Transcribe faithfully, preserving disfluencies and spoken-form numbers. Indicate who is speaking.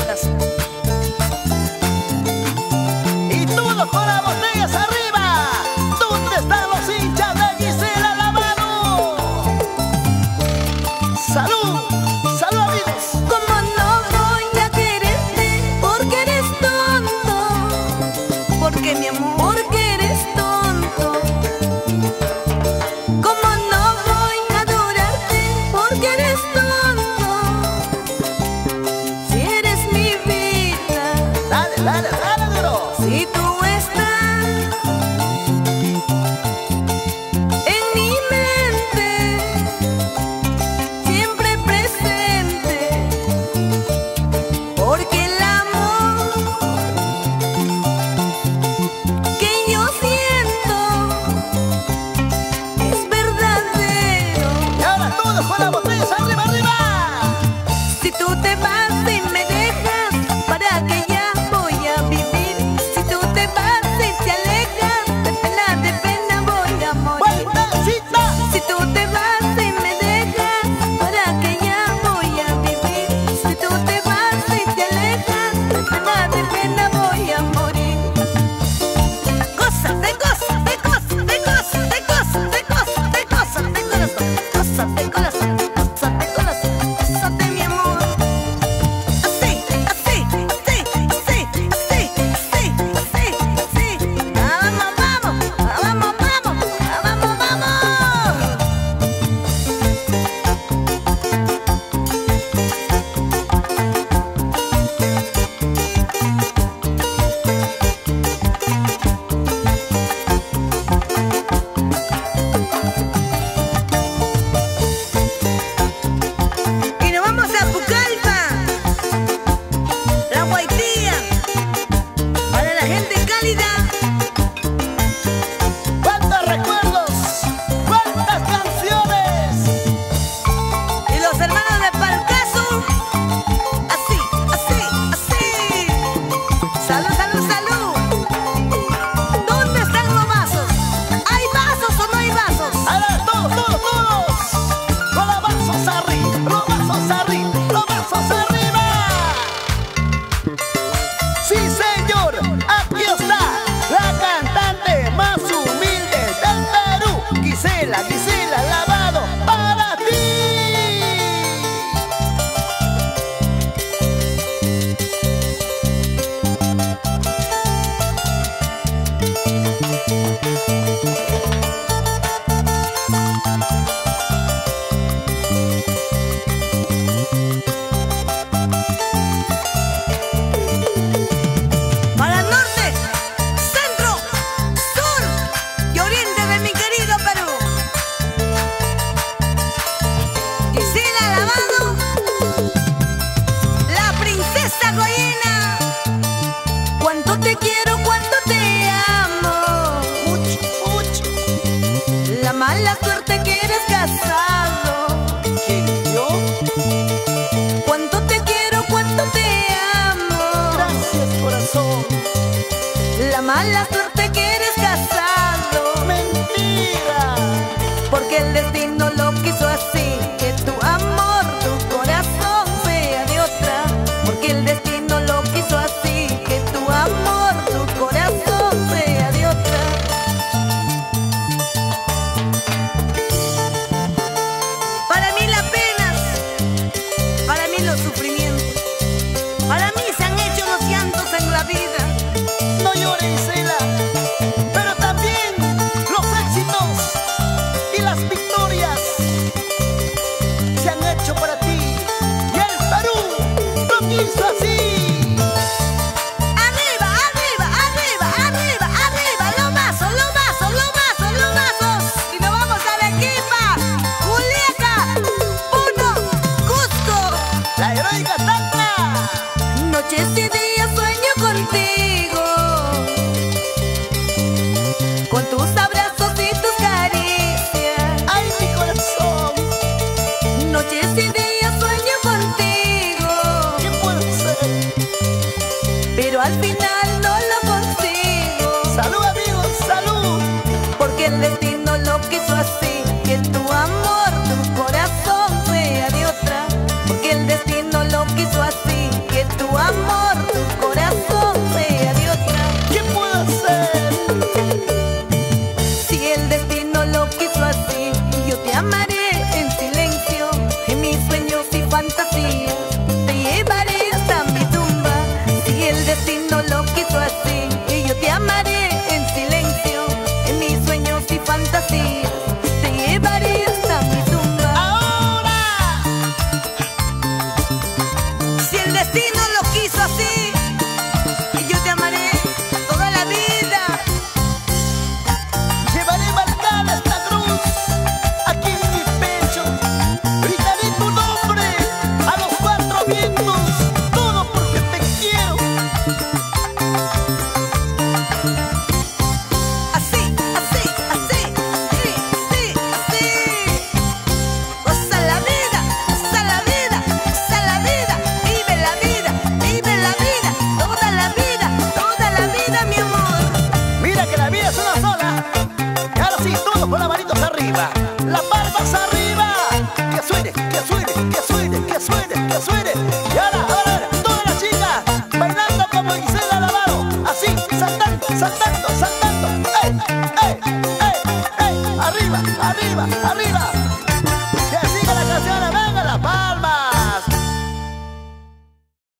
Speaker 1: corazón. Y todos con las botellas arriba. ¿Dónde están los hinchas de Gisela Lavado? ¡Salud! ¡Salud, amigos!
Speaker 2: ¿Cómo no voy a quererte? Porque eres tonto.
Speaker 1: Porque mi amor,
Speaker 2: Porque eres tonto. ¿Cómo no voy a adorarte? Porque eres tonto. Si eres mi vida,
Speaker 1: dale, dale, dale, duro.
Speaker 2: si tú estás en mi mente, siempre presente, porque el amor que yo siento es verdadero.
Speaker 1: Y ahora todos con las botellas arriba, arriba.
Speaker 2: Si tú te vas y me dejas, ¿para qué ya voy a vivir? Si tú te vas y te alejas, de pena, de pena voy a morir.
Speaker 1: ¡Vueltecita!
Speaker 2: Si tú te vas y me dejas, ¿para qué ya voy a vivir? Si tú te vas y te alejas, de pena, de pena voy a morir.
Speaker 1: Cosas de cosas, de cosas, de cosas, de cosas, de cosas, de cosas, de corazón, cosas de corazón, cosas de corazón, cosas de mi amor. Así, así, así, así, así, así, así, así. Vamos, vamos, vamos, vamos, vamos, vamos. Y nos vamos a Pucallpa, la Guaitía, para la gente cálida. ¡Cuántos recuerdos! ¡Cuántas canciones!
Speaker 2: Y los hermanos de Palcazo, así, así, así. Salud, salud, salud. ¿Dónde están los vasos? ¿Hay vasos o no hay vasos?
Speaker 1: Ahora todos, todos, todos. Con los vasos arriba, los vasos arriba, los vasos arriba. Sí, señor, aquí está la cantante más humilde del Perú, Gisela, Gisela Lavado, para ti.
Speaker 2: Para el norte, centro, sur y oriente de mi querido Perú. Gisela Lavado, la princesa Goyena. Cuánto te quiero, cuánto te amo.
Speaker 1: Mucho, mucho.
Speaker 2: La mala suerte que eres casado.
Speaker 1: ¿Quién, yo?
Speaker 2: Cuánto te quiero, cuánto te amo.
Speaker 1: Gracias, corazón.
Speaker 2: La mala suerte que eres casado.
Speaker 1: Mentira.
Speaker 2: Porque el destino lo quiso así, que tu amor, tu corazón sea de otra. Porque el destino lo quiso así, que tu amor, tu corazón sea de otra. Para mí las penas, para mí los sufrimientos, para mí se han hecho los llantos en la vida.
Speaker 1: No llores, Gisela, pero también los éxitos y las victorias se han hecho para ti. Y el Perú lo quiso así.
Speaker 2: Arriba, arriba, arriba, arriba, arriba, los vasos, los vasos, los vasos, los vasos. Y nos vamos a Arequipa, Juliaca, Puno, Cusco.
Speaker 1: La heroica Tacna.
Speaker 2: Noches y días sueño contigo, con tus abrazos y tus caricias.
Speaker 1: Ay, mi corazón,
Speaker 2: Noches y días sueño contigo,
Speaker 1: ¿qué puedo ser?
Speaker 2: pero al final no lo consigo.
Speaker 1: Salud, amigos, salud.
Speaker 2: Porque el destino lo quiso así, que tu amor, tu corazón sea de otra. Porque el destino lo quiso así, que tu amor
Speaker 3: Todos con las manitos arriba, las palmas arriba. Que suene, que suene, que suene, que suene, que suene. Y ahora, ahora, todas las chicas bailando como Gisela Lavado. Así, saltando, saltando, saltando. ¡Ey, ey, ey, ey! Arriba, arriba, arriba.